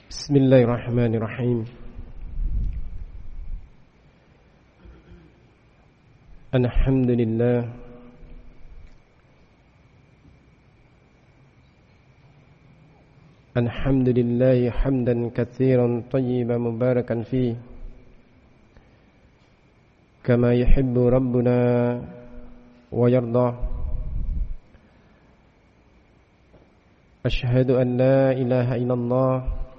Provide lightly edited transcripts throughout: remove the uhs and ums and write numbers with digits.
Bismillahirrahmanirrahim. Alhamdulillah. Alhamdulillah hamdan katsiran tayyiban mubarakan fihi kama yuhibbu rabbuna wa yarda. Ashhadu an la ilaha illallah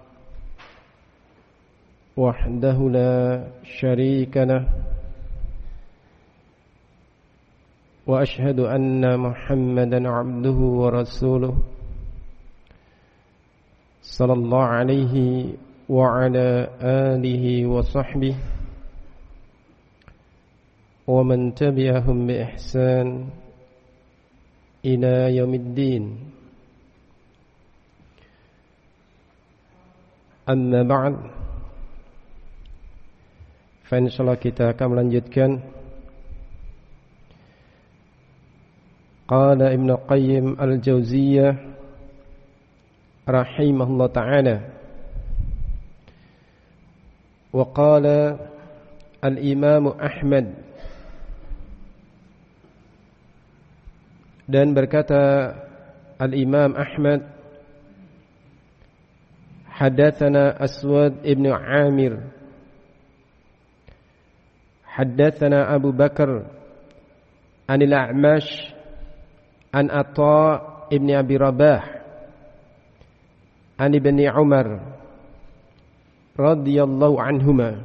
wahdahu la syarika lah wa ashhadu anna Muhammadan abduhu wa rasuluh sallallahu alaihi wa ala alihi wa sahbihi wa man tabi'ahum bi ihsan ila yaumiddin. Amma ba'd, fa insyaallah kita akan melanjutkan qala Ibnu Qayyim al-Jauziyah rahimahullah ta'ala wa qala al-Imam Ahmad, dan berkata al-Imam Ahmad, hadatsana Aswad ibn Amir, hadatsana Abu Bakar anil A'mash an Atha ibn Abi Rabah an ibni Umar radhiyallahu anhuma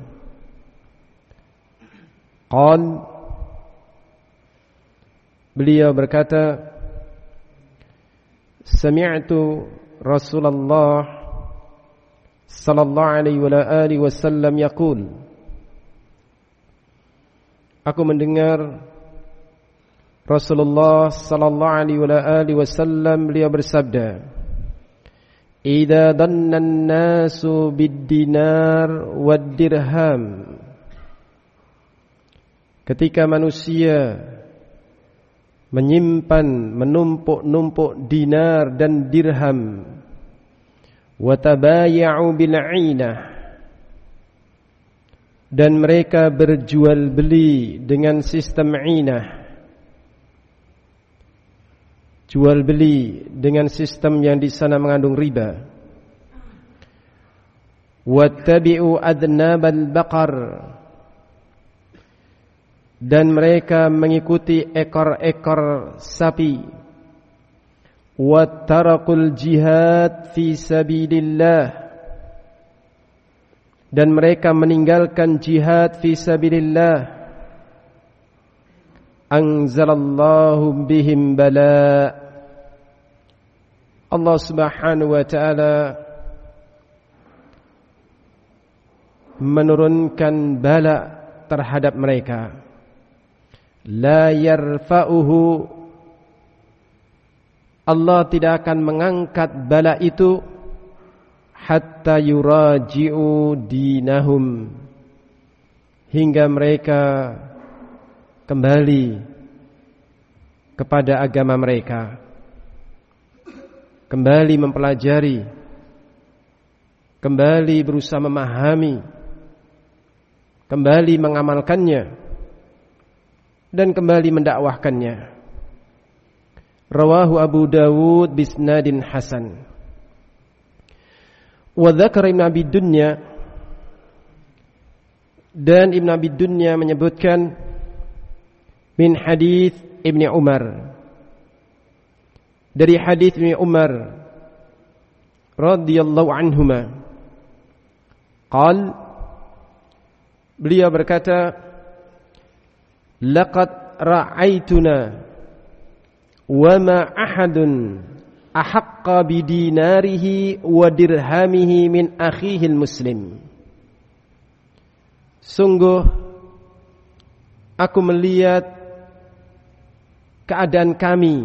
qala, beliau berkata, sami'tu Rasulullah sallallahu alaihi wa alihi wasallam yaqul, aku mendengar Rasulullah sallallahu alaihi wa alihi wasallam beliau bersabda, idza danna an-nasu bid-dinar wad-dirham, ketika manusia menyimpan, menumpuk-numpuk dinar dan dirham, wa tabaya'u bil 'ainah, dan mereka berjual beli dengan sistem 'ainah, jual beli dengan sistem yang di sana mengandung riba, wattabi'u adnabal baqar, dan mereka mengikuti ekor-ekor sapi, wattarakul jihad fi sabilillah, dan mereka meninggalkan jihad fi sabilillah, anzalallahu bihim bala, Allah subhanahu wa ta'ala menurunkan bala terhadap mereka. La yarfa'uhu, Allah tidak akan mengangkat bala itu hatta yuraji'u dinahum, hingga mereka kembali kepada agama mereka, kembali mempelajari, kembali berusaha memahami, kembali mengamalkannya, dan kembali mendakwahkannya. Rawahu Abu Dawud bisnadin hasan. Wa dzakara Ibnu Abi Dunya, dan Ibnu Abi Dunya menyebutkan min hadits Ibnu Umar, dari hadits Ibnu Umar radhiyallahu anhuma qal, beliau berkata, laqad ra'aituna wa ma ahadun ahaqqa bidinarihi wa dirhamihi min akhihil muslim. Sungguh aku melihat keadaan kami,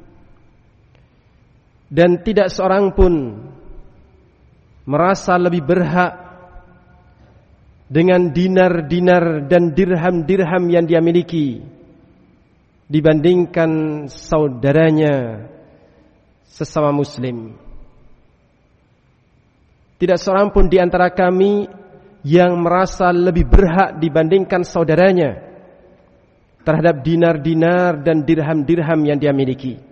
dan tidak seorang pun merasa lebih berhak dengan dinar-dinar dan dirham-dirham yang dia miliki dibandingkan saudaranya sesama muslim. tidak seorang pun di antara kami yang merasa lebih berhak dibandingkan saudaranya terhadap dinar-dinar dan dirham-dirham yang dia miliki.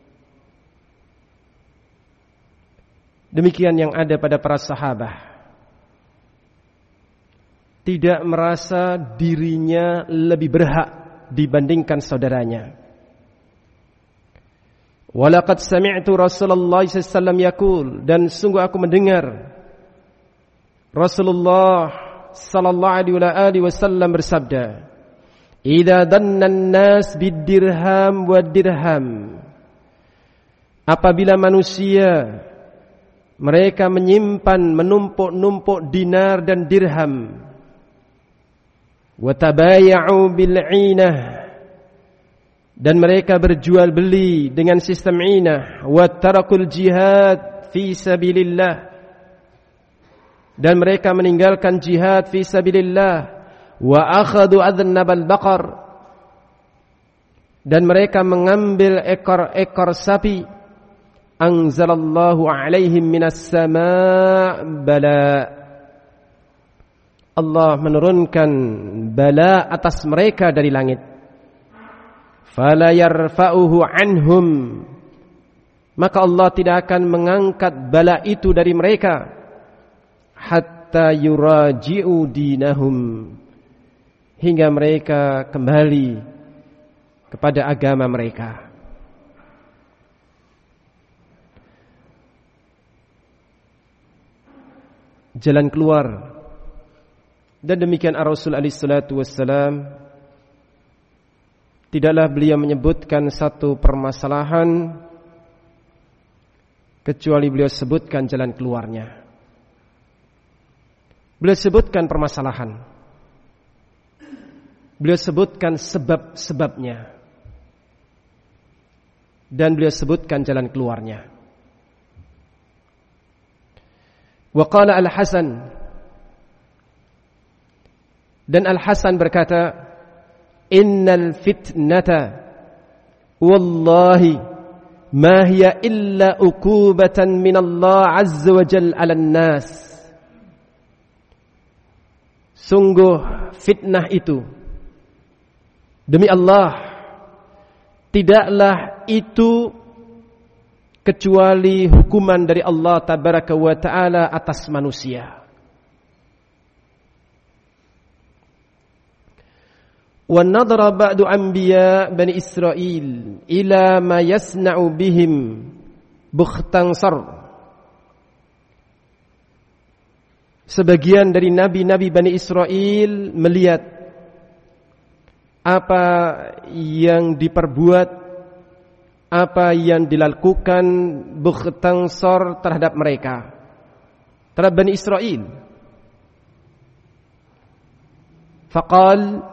Demikian yang ada pada para sahabat. Tidak merasa dirinya lebih berhak dibandingkan saudaranya. Walaqad sami'tu Rasulullah sallallahu alaihi wasallam yaqul, dan sungguh aku mendengar Rasulullah sallallahu alaihi wasallam bersabda, "Idza danna an-nas bid-dirham wad-dirham." Apabila manusia mereka menyimpan, menumpuk-numpuk dinar dan dirham, wa tabaya'u bil-'inah, dan mereka berjual beli dengan sistem inah, wa tarakul jihad fi sabilillah, dan mereka meninggalkan jihad fi sabilillah, wa akhadhu adhnabal baqar, dan mereka mengambil ekor-ekor sapi, anzalallahu alaihim minas sama' bala, Allah menurunkan bala atas mereka dari langit. Fala yarfa'uhu anhum, maka Allah tidak akan mengangkat bala itu dari mereka hatta yuraji'u dinahum, hingga mereka kembali kepada agama mereka. Jalan keluar. Dan demikian Rasul alaihi salatu wassalam, tidaklah beliau menyebutkan satu permasalahan kecuali beliau sebutkan jalan keluarnya. Beliau sebutkan permasalahan, beliau sebutkan sebab-sebabnya, dan beliau sebutkan jalan keluarnya. Wa qala Al-Hasan, dan Al-Hasan berkata, innal fitnata wallahi ma hiya illa uqubatan min Allah azza wa jalla 'alan nas. Sungguh fitnah itu, demi Allah, tidaklah itu kecuali hukuman dari Allah tabaraka wa ta'ala atas manusia. Wa nadhara ba'du anbiya bani Israil ila ma yasna'u bihim bukhtansar. Sebagian dari nabi-nabi Bani Israel melihat apa yang diperbuat, apa yang dilakukan bukhtansar terhadap mereka, terhadap Bani Israel. Faqal,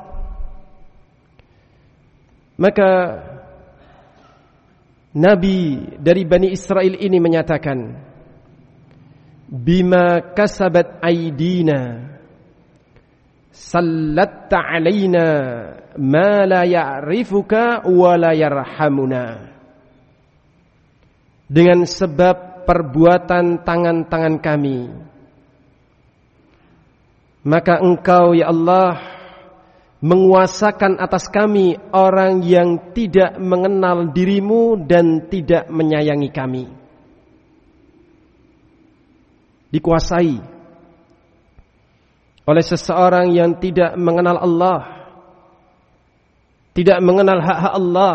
maka nabi dari Bani Israel ini menyatakan, bima kasabat aidina sallatta alaina ma la ya'rifuka wa la yarhamuna. Dengan sebab perbuatan tangan-tangan kami, maka Engkau ya Allah menguasakan atas kami orang yang tidak mengenal dirimu dan tidak menyayangi kami. Dikuasai oleh seseorang yang tidak mengenal Allah, tidak mengenal hak-hak Allah,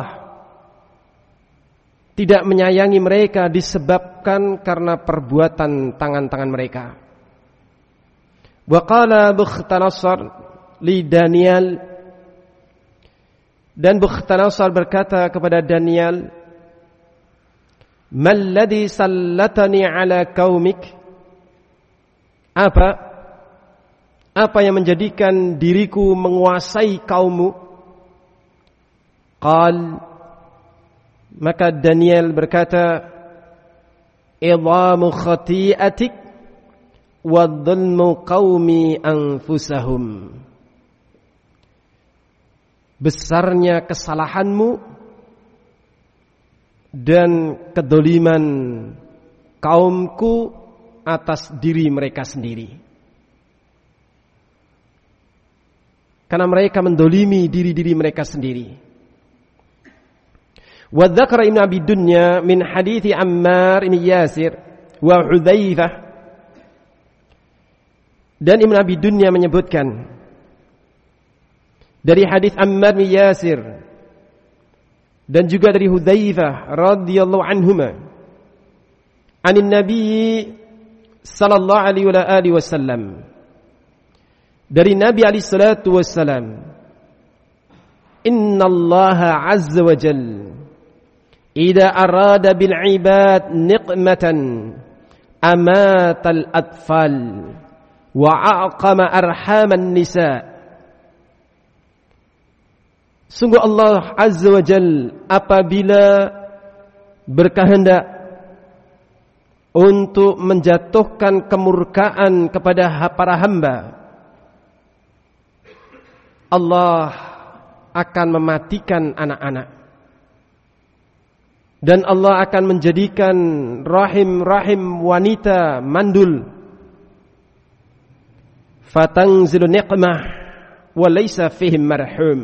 tidak menyayangi mereka disebabkan karena perbuatan tangan-tangan mereka. Wa qala Bukhtanasar li Daniel, dan Bukhtanasar berkata kepada Daniel, mal ladzi sallatani ala qaumik, apa yang menjadikan diriku menguasai kaummu? Qal, maka Daniel berkata, idhamu khati'atik wa dhulmu qaumi anfusahum. Besarnya kesalahanmu dan kedoliman kaumku atas diri mereka sendiri. Karena mereka mendolimi diri-diri mereka sendiri. Wa dzakara Ibnu Abi Dunya min hadithi Ammar bin Yasir wa Hudzaifah. Dan Ibnu Abi Dunya menyebutkan dari hadis Ammar bin Yasir dan juga dari Hudzaifah radhiyallahu anhuma anin Nabi sallallahu alaihi wasallam, dari Nabi alaihi salatu wasallam, innallaha azza wa jalla idza arada bil ibad niqmatan amatal atfal wa aqama arhaman nisa. Sungguh Allah azza wa jalla apabila berkehendak untuk menjatuhkan kemurkaan kepada para hamba, Allah akan mematikan anak-anak, dan Allah akan menjadikan rahim-rahim wanita mandul. Fatanzilu niqmah wa laysa fihim marhum.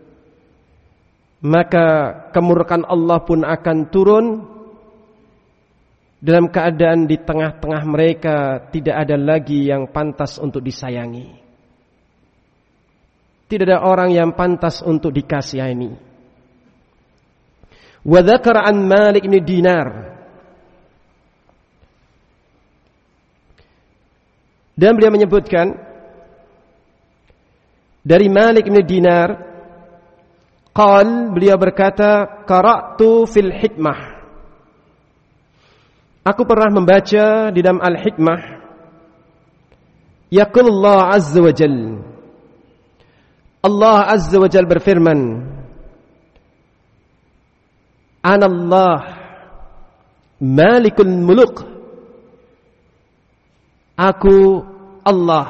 Maka kemurkaan Allah pun akan turun dalam keadaan di tengah-tengah mereka tidak ada lagi yang pantas untuk disayangi. Tidak ada orang yang pantas untuk dikasihani. Wa dzakara an Malik bin Dinar, dan beliau menyebutkan dari Malik bin Dinar, beliau berkata, qara'tu fil hikmah, aku pernah membaca di dalam Al-Hikmah, yaqulullah azza wa jalla, Allah azza wa jalla berfirman, anallah malikul muluk, aku Allah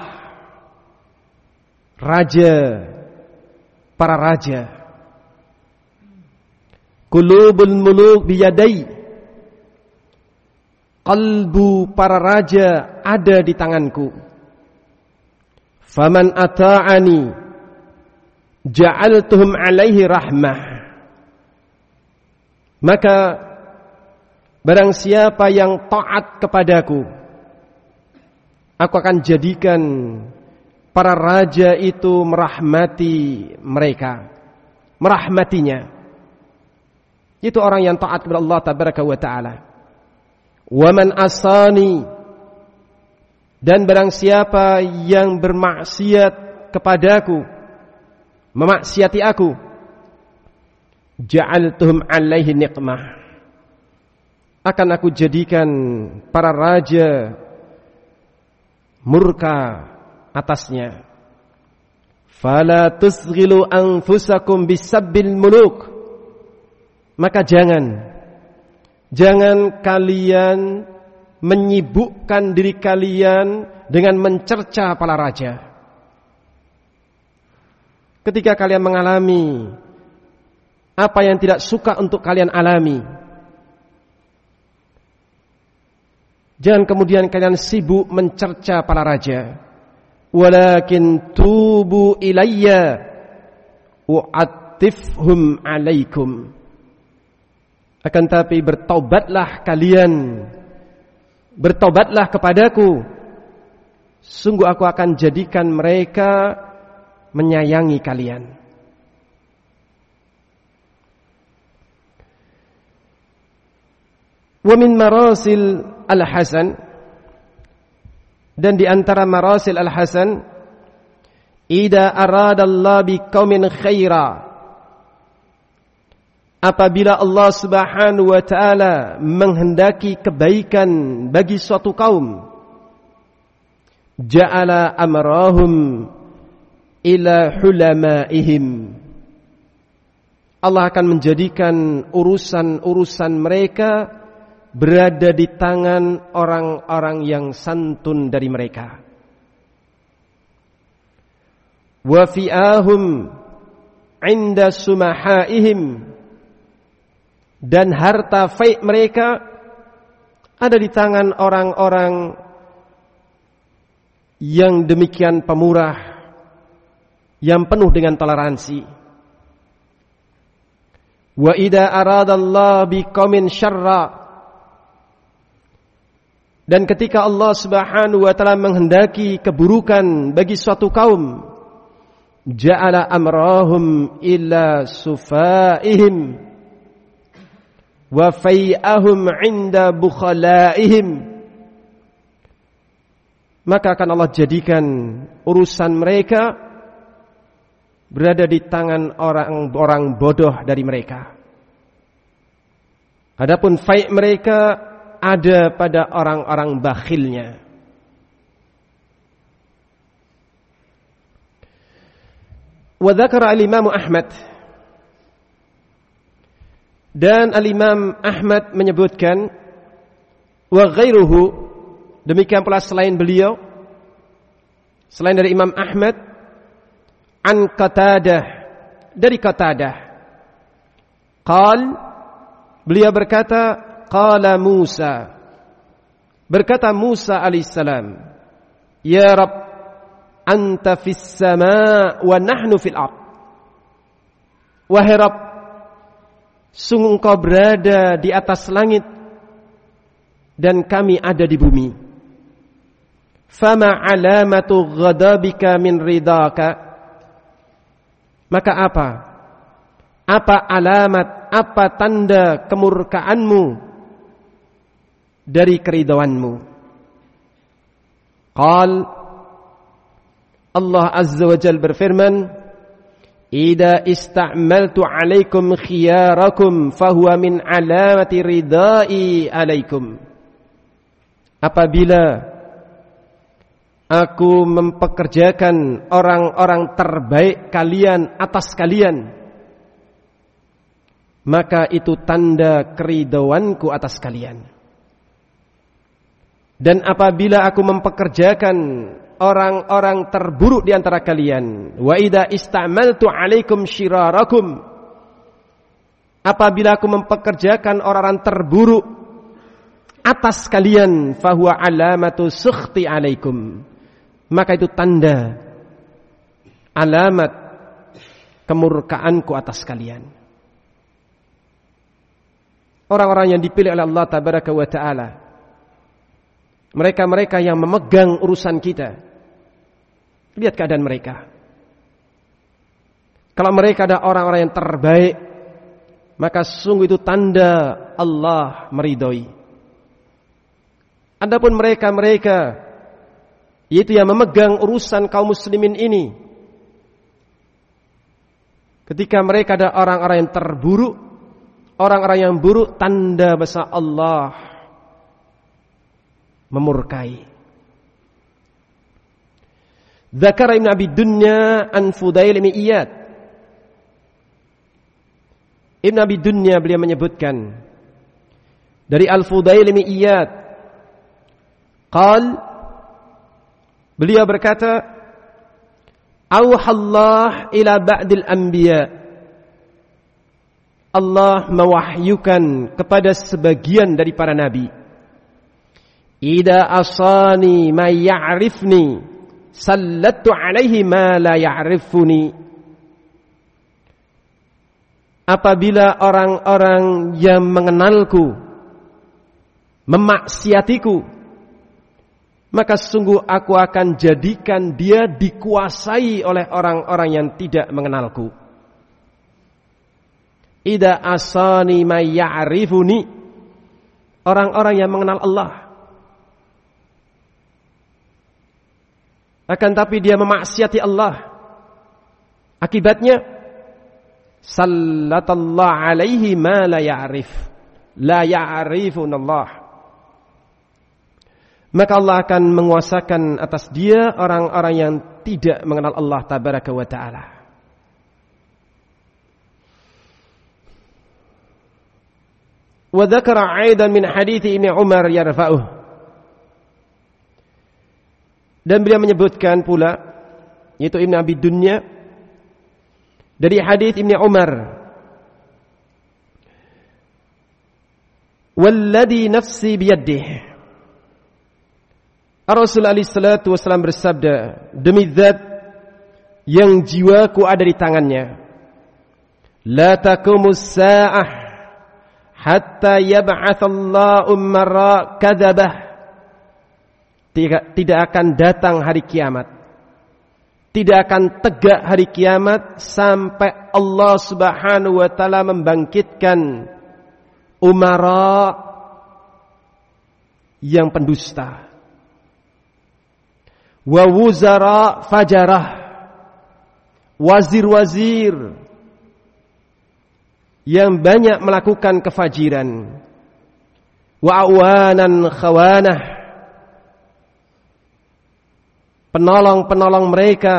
raja para raja. Qulubul muluk biyadai, qalbu para raja ada di tanganku. Faman ata'ani ja'altuhum alaihi rahmah, maka barang siapa yang taat kepadaku, aku akan jadikan para raja itu merahmati mereka, merahmatinya. Itu orang yang taat kepada Allah tabaraka wa ta'ala. Wa man asani, dan barang siapa yang bermaksiat kepadaku, memaksiati aku, ja'altuhum alaihi niqmah, akan aku jadikan para raja murka atasnya. Fala tusghilu anfusakum bisabbil muluk, maka jangan kalian menyibukkan diri kalian dengan mencerca para raja. Ketika kalian mengalami apa yang tidak suka untuk kalian alami, jangan kemudian kalian sibuk mencerca para raja. Walakin tubu ilayya u'attifhum alaikum, akan tapi bertaubatlah kalian, bertaubatlah kepadaku, sungguh aku akan jadikan mereka menyayangi kalian. Wa min marasil al-Hasan, dan di antara marasil al-Hasan, idza aradallahu biqaumin khaira, apabila Allah Subhanahu wa ta'ala menghendaki kebaikan bagi suatu kaum, ja'ala amrahum ila hulamaihim, Allah akan menjadikan urusan-urusan mereka berada di tangan orang-orang yang santun dari mereka. Wa fi'ahum 'inda sumahaihim, dan harta faid mereka ada di tangan orang-orang yang demikian pemurah, yang penuh dengan toleransi. Wa idza aradallahu biqaumin syarra, dan ketika Allah Subhanahu wa taala menghendaki keburukan bagi suatu kaum, ja'ala amrahum illa sufaihim wa fai'ahum 'inda bukhalaihim, maka akan Allah jadikan urusan mereka berada di tangan orang-orang bodoh dari mereka. Adapun fai' mereka ada pada orang-orang bakhilnya. Wa dzakara al-Imam Ahmad, dan al-Imam Ahmad menyebutkan, wa ghairuhu, demikian pula selain beliau, selain dari Imam Ahmad, an Qatadah, dari Qatadah, beliau berkata, qala Musa, berkata Musa alaihissalam, ya Rabb, anta fis sama' wa nahnu fil ard. Wahai Rabb, sungguh Engkau berada di atas langit dan kami ada di bumi. Fama alamatu ghadabika min ridaka, maka apa alamat, apa tanda kemurkaanmu dari keridhaanmu? Allah Azza wa Jalla berfirman, idza ista'maltu 'alaikum khiyarakum fahuwa min alamati ridai 'alaikum. Apabila aku mempekerjakan orang-orang terbaik kalian atas kalian, maka itu tanda keridhaanku atas kalian. Dan apabila aku mempekerjakan orang-orang terburuk di antara kalian, wa idza ista'maltu 'alaikum syirarakum, apabila aku mempekerjakan orang-orang terburuk atas kalian, fahuwa alamatu sukhti 'alaikum, maka itu tanda, alamat kemurkaanku atas kalian. Orang-orang yang dipilih oleh Allah Tabaraka wa Ta'ala, mereka-mereka yang memegang urusan kita, lihat keadaan mereka. Kalau mereka ada orang-orang yang terbaik, maka sungguh itu tanda Allah meridhoi. Adapun mereka-mereka, yaitu yang memegang urusan kaum muslimin ini, ketika mereka ada orang-orang yang terburuk, orang-orang yang buruk, tanda bahwa Allah memurkai. Dzakara Ibn Abi Dunya an Fudail bin Iyad. Ibn Abi Dunya beliau menyebutkan dari Al-Fudail bin Iyad, beliau berkata, auhallah ila ba'dil anbiya, Allah mewahyukan kepada sebagian dari para nabi, idza asani ma ya'rifni sallattu alaihi ma la ya'rifuni. Apabila orang-orang yang mengenalku memaksiatiku, maka sungguh aku akan jadikan dia dikuasai oleh orang-orang yang tidak mengenalku. Idza asani ma ya'rifuni, orang-orang yang mengenal Allah, akan tapi dia memaksiati Allah, akibatnya sallatallahu alaihi ma la ya'rif, la ya'rifunallah, maka Allah akan menguasakan atas dia orang-orang yang tidak mengenal Allah Tabaraka wa Ta'ala. Wa dzakara aidan min hadits Ibnu Umar yarfa'uh, dan beliau menyebutkan pula, yaitu Ibn Abi Dunya, dari hadits Ibnu Umar, walladhi nafsi biyadihi, Rasul alaihi salatu wasallam bersabda, demi zat yang jiwaku ada di tangannya, la taqumus sa'ah hatta yab'atsallahu marra kadzabah. Tidak akan datang hari kiamat, tidak akan tegak hari kiamat sampai Allah Subhanahu wa taala membangkitkan umara yang pendusta, wa wuzara fajarah, wazir-wazir yang banyak melakukan kefajiran, wa awanan khawanah, penolong-penolong mereka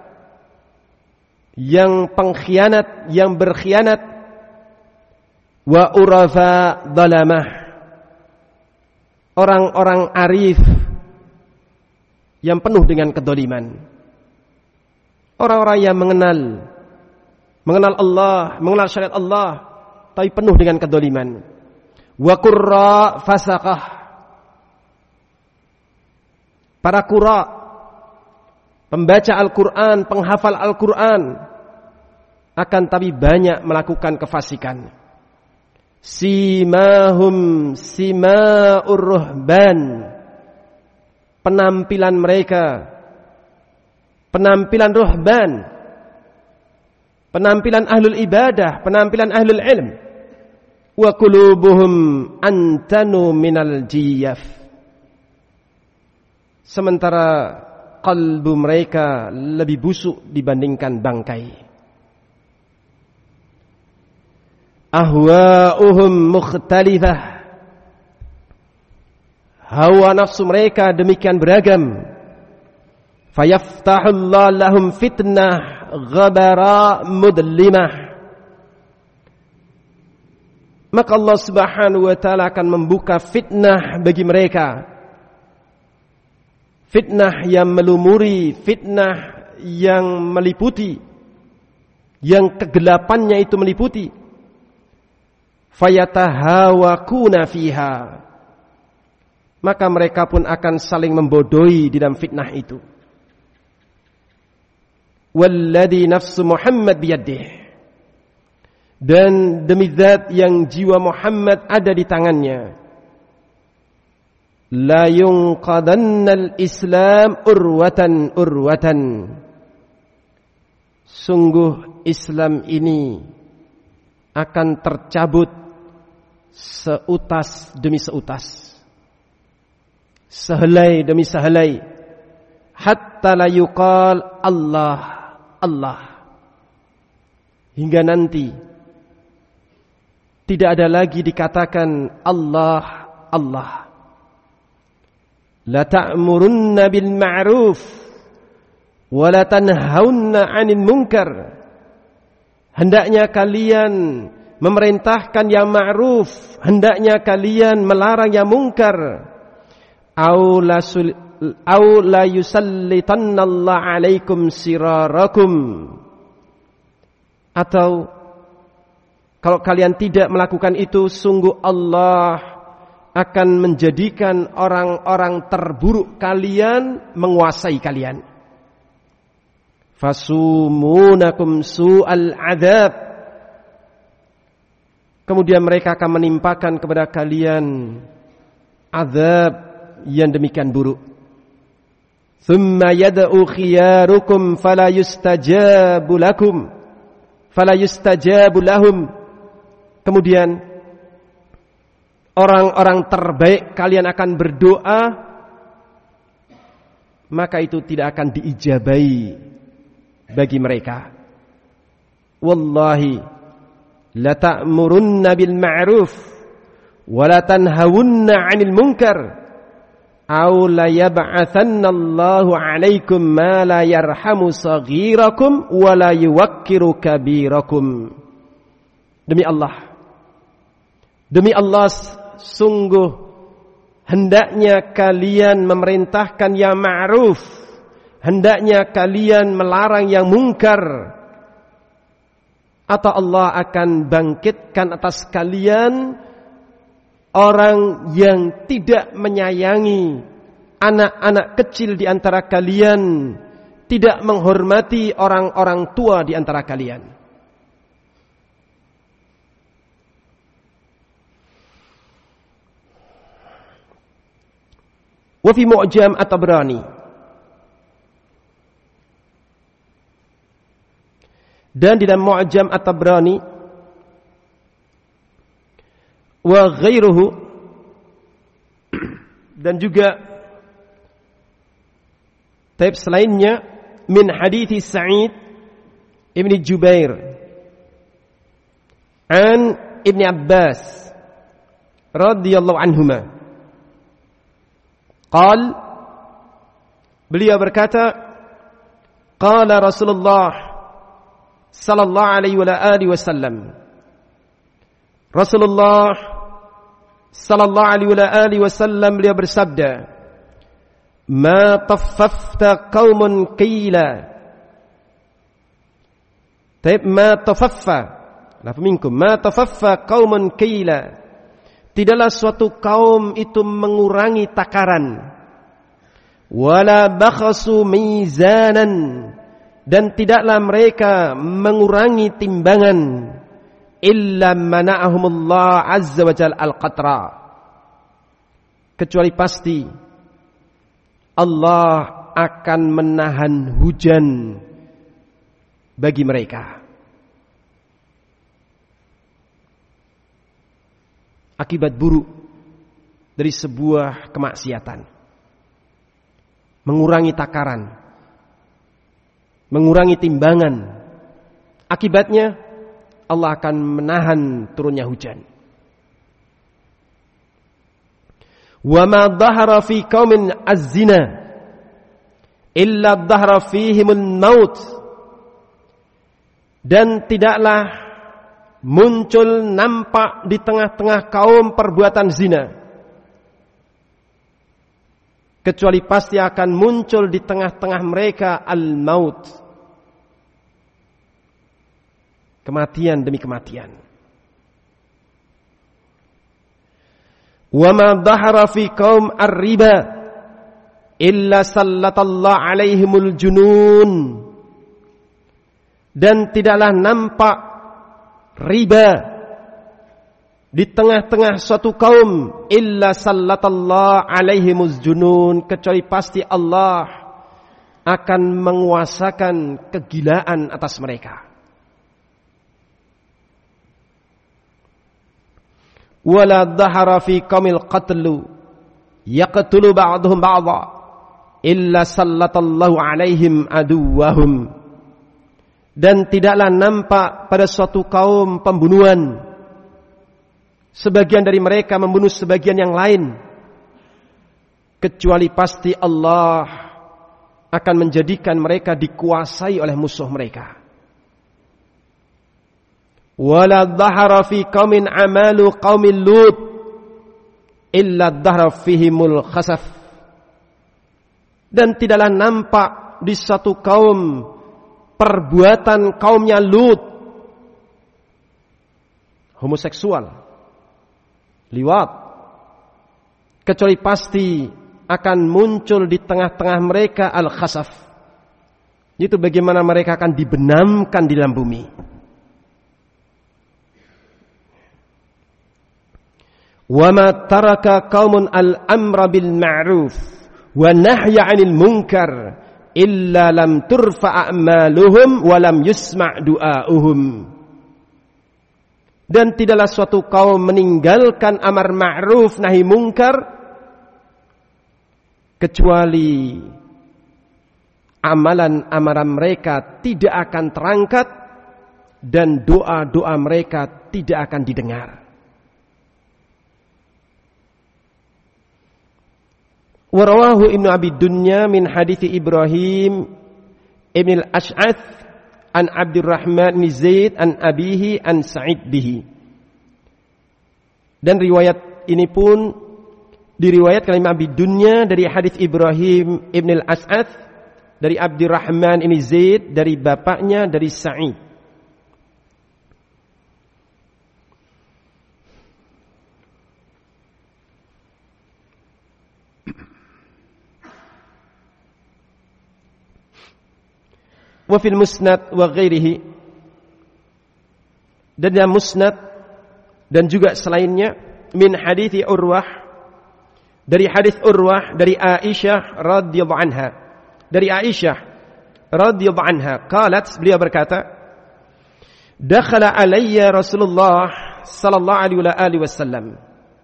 yang pengkhianat, yang berkhianat, wa urafa dalamah, orang-orang arif yang penuh dengan kedoliman, orang-orang yang mengenal Allah, mengenal syariat Allah, tapi penuh dengan kedoliman. Wa qurra fasaqah, para qurra, pembaca Al-Quran, penghafal Al-Quran, akan tapi banyak melakukan kefasikan. Simahum sima'ur ruhban, penampilan mereka, penampilan ruhban, penampilan ahlul ibadah, penampilan ahlul ilm. Wa qulubuhum antanu minal jiyaf, sementara kalbu mereka lebih busuk dibandingkan bangkai. Ahwa'uhum mukhtalifah, hawa nafsu mereka demikian beragam. Fayaftahullahu lahum fitnah ghabara mudlimah, maka Allah Subhanahu wa taala akan membuka fitnah bagi mereka, fitnah yang melumuri, fitnah yang meliputi, yang kegelapannya itu meliputi. Fayatahawakuna fiha, maka mereka pun akan saling membodohi di dalam fitnah itu. Walladzi nafsu Muhammad biyadihi, dan demi zat yang jiwa Muhammad ada di tangannya, la yunqadannal Islam urwatan urwatan, sungguh Islam ini akan tercabut seutas demi seutas, sehelai demi sehelai, hatta la yuqal Allah Allah, hingga nanti tidak ada lagi dikatakan Allah Allah. La ta'murunna bil ma'ruf wa la tanhaunna 'anil munkar, hendaknya kalian memerintahkan yang ma'ruf, hendaknya kalian melarang yang mungkar. Au la yusallitanallahu 'alaikum sirarakum, atau kalau kalian tidak melakukan itu, sungguh Allah akan menjadikan orang-orang terburuk kalian menguasai kalian. Fasumunakum su'al adzab, kemudian mereka akan menimpakan kepada kalian azab yang demikian buruk. Thumma yad'u khiyarukum fala yustajabu lahum, kemudian orang-orang terbaik kalian akan berdoa, maka itu tidak akan diijabai bagi mereka. Wallahi la ta'murunna bil ma'ruf wa la tanhawunna 'anil munkar aw la yab'athanna Allahu 'alaikum ma la yarhamu saghirakum wa la yuwakkiru kabirakum. Demi Allah, sungguh hendaknya kalian memerintahkan yang ma'ruf, hendaknya kalian melarang yang mungkar, atau Allah akan bangkitkan atas kalian orang yang tidak menyayangi anak-anak kecil di antara kalian tidak menghormati orang-orang tua di antara kalian. Wa fi Mu'jam At-Tabrani, dan di dalam Mu'jam At-Tabrani wa ghairuhu, dan juga taib selainnya, min hadithi Sa'id ibn Jubair an Ibn Abbas radhiyallahu anhuma qal, beliau berkata, qala Rasulullah sallallahu alaihi wa alihi wasallam, Rasulullah sallallahu alaihi wa alihi wasallam beliau bersabda, ma taffafta qaumun qila, ma tafaffa, lafu minkum, ma tafaffa qaumun qila, tidaklah suatu kaum itu mengurangi takaran, wala bakhasu mizanan, dan tidaklah mereka mengurangi timbangan, illa mana'ahumullah azza wa jalla al-qatra, kecuali pasti Allah akan menahan hujan bagi mereka. Akibat buruk dari sebuah kemaksiatan, mengurangi takaran, mengurangi timbangan, akibatnya Allah akan menahan turunnya hujan. Wa ma dhahara fi qaumin az-zina illa dhahara fihimul maut, dan tidaklah muncul nampak di tengah-tengah kaum perbuatan zina, kecuali pasti akan muncul di tengah-tengah mereka al-maut, kematian demi kematian. Wa ma dhahara fi qaum ar-riba illa sallatallahu alaihimul junun, dan tidaklah nampak riba di tengah-tengah suatu kaum illa sallatallahu alaihimuz junun, kecuali pasti Allah akan menguasakan kegilaan atas mereka. Wala dhahara fi qaumil qatlu yaqtulu ba'dhum ba'dha illa sallatallahu alaihim aduwahum, dan tidaklah nampak pada suatu kaum pembunuhan, sebagian dari mereka membunuh sebagian yang lain, kecuali pasti Allah akan menjadikan mereka dikuasai oleh musuh mereka. Wala dhahara fi qaumin amalu qaumil lut illa dhahara fihimul khasaf, dan tidaklah nampak di satu kaum perbuatan kaumnya Lut, homoseksual, liwat, kecuali pasti akan muncul di tengah-tengah mereka al-khasaf, itu bagaimana mereka akan dibenamkan di dalam bumi. Wa ma taraka qaumun al-amra bil ma'ruf wa nahya 'anil munkar illa lam turfa a'maluhum wa lam yusma' du'auhum, dan tidaklah suatu kaum meninggalkan amar ma'ruf nahi munkar kecuali amalan-amalan mereka tidak akan terangkat dan doa-doa mereka tidak akan didengar. Warawahu Ibnu Abi Dunya min hadithi Ibrahim Ibn al-Ash'ath an Abdurrahman bin Zaid an abihi an Sa'id bihi. Dan riwayat ini pun diriwayatkan oleh Abi Dunya dari hadis Ibrahim Ibn al-Ash'ath dari Abdurrahman bin Zaid dari bapaknya dari Sa'id. wa fil musnad wa ghairihi, dan dalam musnad dan juga selainnya, min hadithi Urwah, dari hadis Urwah dari Aisyah radhiyallahu anha, dari Aisyah radhiyallahu anha qalat, beliau berkata, dakhala alayya Rasulullah sallallahu alaihi wasallam.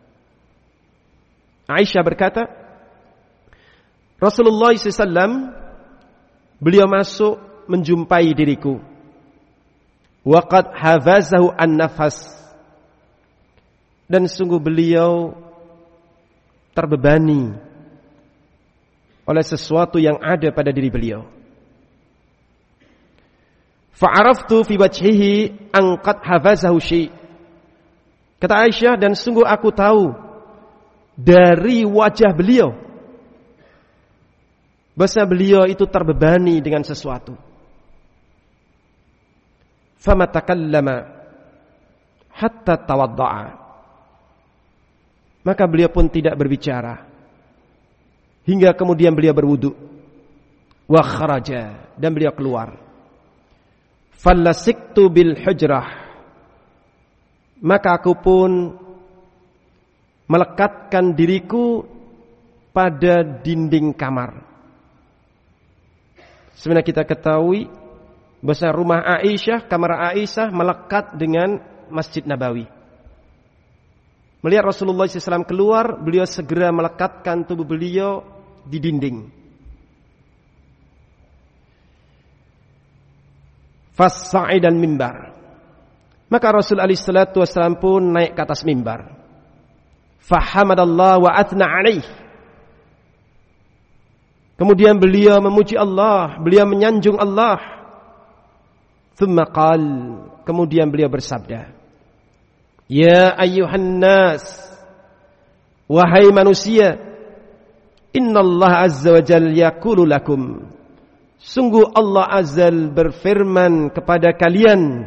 Aisyah berkata, Rasulullah SAW beliau masuk menjumpai diriku. Waqad hafazahu an-nafas, dan sungguh beliau terbebani oleh sesuatu yang ada pada diri beliau. Fa'araftu fi wajhihi an qad hafazahu syai'. Kata Aisyah, dan sungguh aku tahu dari wajah beliau bahwa beliau itu terbebani dengan sesuatu. Fama takallama hatta tawadda'a, maka beliau pun tidak berbicara hingga kemudian beliau berwudu. Wa kharaja, dan beliau keluar. Fallasiktu bil hujrah, maka aku pun melekatkan diriku pada dinding kamar. Sebenarnya kita ketahui bahwa rumah Aisyah, kamar Aisyah melekat dengan Masjid Nabawi. Melihat Rasulullah SAW keluar, beliau segera melekatkan tubuh beliau di dinding. Fassa'idan mimbar, maka Rasul SAW pun naik ke atas mimbar. Fahamadallah wa atna alaih, kemudian beliau memuji Allah, beliau menyanjung Allah. Thumma qal, kemudian beliau bersabda, ya ayyuhan nas, wahai manusia, innallaha azza wa jalla yaqulu lakum, sungguh Allah azal berfirman kepada kalian,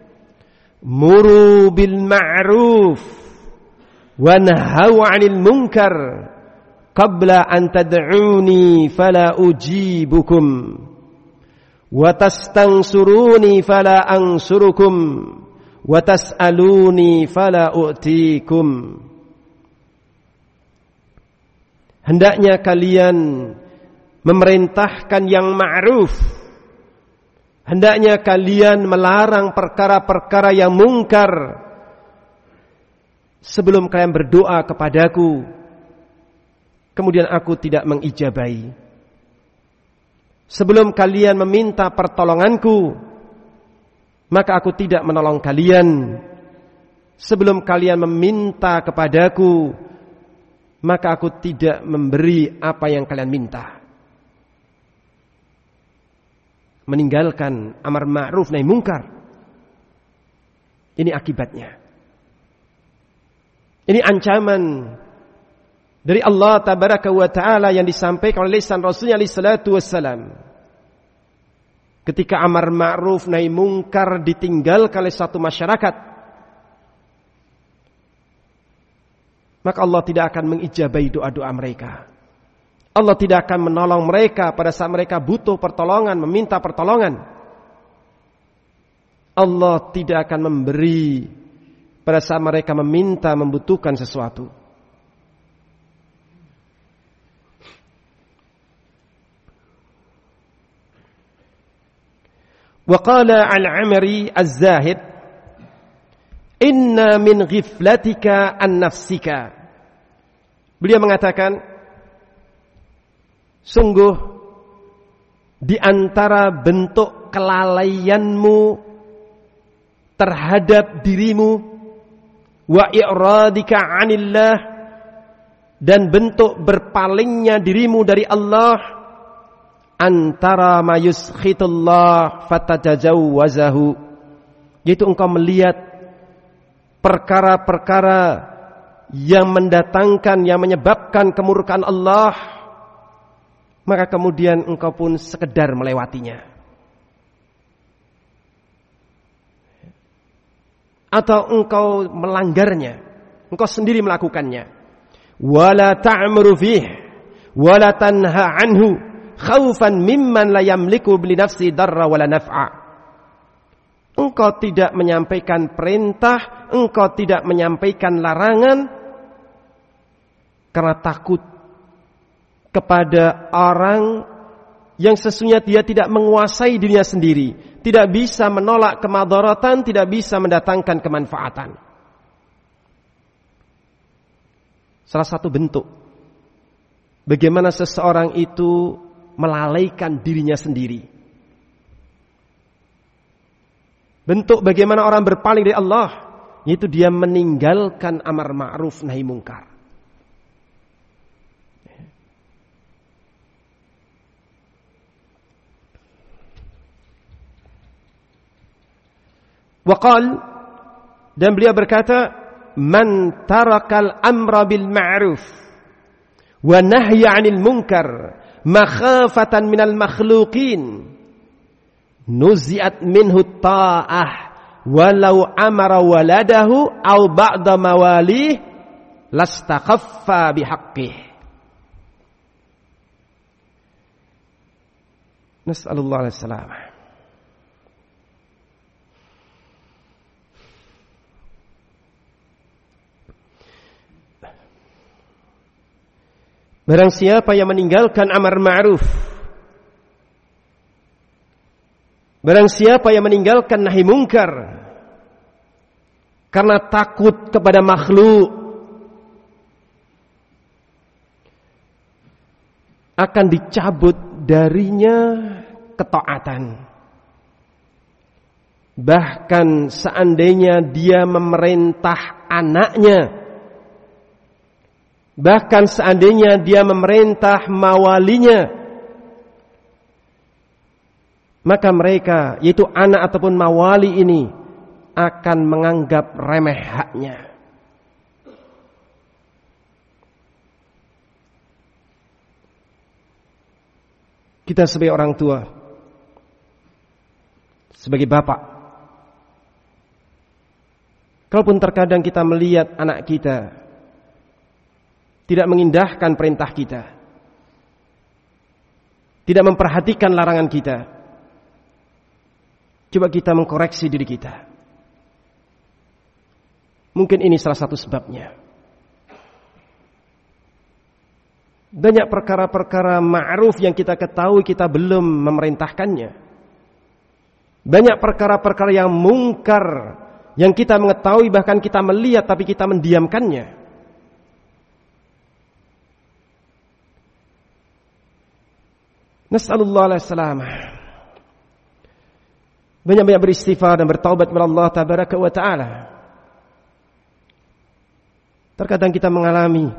muru bil ma'ruf wa nahaw 'anil munkar qabla an tad'uni fala ujibukum wa tastansuruni fala ansurukum wa tas'aluni fala u'tikum. Hendaknya kalian memerintahkan yang ma'ruf, hendaknya kalian melarang perkara-perkara yang mungkar sebelum kalian berdoa kepadaku, kemudian aku tidak mengijabahi. Sebelum kalian meminta pertolonganku, maka aku tidak menolong kalian. Sebelum kalian meminta kepadaku, maka aku tidak memberi apa yang kalian minta. Meninggalkan amar ma'ruf nahi mungkar, ini akibatnya. Ini ancaman dari Allah tabaraka wa ta'ala yang disampaikan oleh lisan Rasulnya alaihi salatu wassalam. Ketika amar ma'ruf nahi mungkar ditinggalkan oleh satu masyarakat, maka Allah tidak akan mengijabahi doa-doa mereka. Allah tidak akan menolong mereka pada saat mereka butuh pertolongan, meminta pertolongan. Allah tidak akan memberi pada saat mereka meminta, membutuhkan sesuatu. Wa qala al-Amri az-Zahid, inna min ghiflatika an nafsika. Beliau mengatakan, sungguh di antara bentuk kelalaianmu terhadap dirimu, wa i'radika 'anillah, dan bentuk berpalingnya dirimu dari Allah, antara ma yuskhitullah fatajawwazahu, yaitu engkau melihat perkara-perkara yang mendatangkan, yang menyebabkan kemurkaan Allah, maka kemudian engkau pun sekedar melewatinya. Atau engkau melanggarnya, engkau sendiri melakukannya. Wala ta'muru fih, wala tanha anhu, khaufan mimman la yamliku li nafsi darra wala naf'a. Engkau tidak menyampaikan perintah, engkau tidak menyampaikan larangan karena takut kepada orang yang sesungguhnya dia tidak menguasai dirinya sendiri, tidak bisa menolak kemadaratan, tidak bisa mendatangkan kemanfaatan. Salah satu bentuk bagaimana seseorang itu melalaikan dirinya sendiri. Bentuk bagaimana orang berpaling dari Allah, yaitu dia meninggalkan amar ma'ruf nahi mungkar. Waqal, dan beliau berkata, man tarakal amra bil ma'ruf wa nahya 'anil munkar makhafatan minal makhluqin nuzi'at minhu ta'ah walau amara waladahu aw ba'da mawalih lastakhaffa bihaqqih. Nas'alullah alaihi. Barang siapa yang meninggalkan amar ma'ruf, barang siapa yang meninggalkan nahi mungkar karena takut kepada makhluk, akan dicabut darinya ketaatan. Bahkan seandainya dia memerintah anaknya, bahkan seandainya dia memerintah mawalinya, maka mereka, yaitu anak ataupun mawali ini, akan menganggap remeh haknya. Kita sebagai orang tua, sebagai bapak, kalaupun terkadang kita melihat anak kita tidak mengindahkan perintah kita, tidak memperhatikan larangan kita, coba kita mengkoreksi diri kita. Mungkin ini salah satu sebabnya. Banyak perkara-perkara ma'ruf yang kita ketahui kita belum memerintahkannya. Banyak perkara-perkara yang mungkar yang kita mengetahui bahkan kita melihat tapi kita mendiamkannya. Nas'alullah alaihi. Banyak-banyak beristighfar dan bertaubat kepada Allah tabaraka wa ta'ala. Terkadang kita mengalami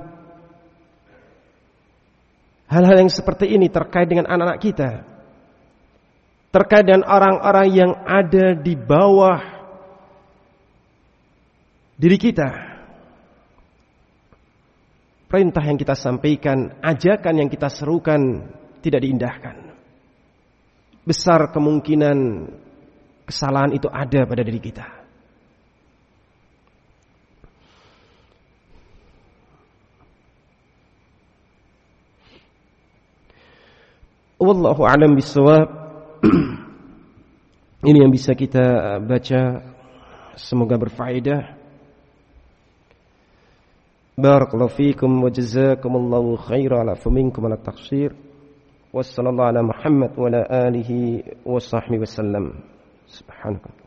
hal-hal yang seperti ini terkait dengan anak-anak kita, terkait dengan orang-orang yang ada di bawah diri kita. Perintah yang kita sampaikan, ajakan yang kita serukan tidak diindahkan. Besar kemungkinan kesalahan itu ada pada diri kita. Wallahu a'lam bishawab. Ini yang bisa kita baca, semoga berfaedah. Barakallahu fikum wa jazakumullahu khairan ala faminkum ala taqsir. Wassallallahu ala Muhammad wa ala alihi wa sahbihi wasallam. Subhanallah.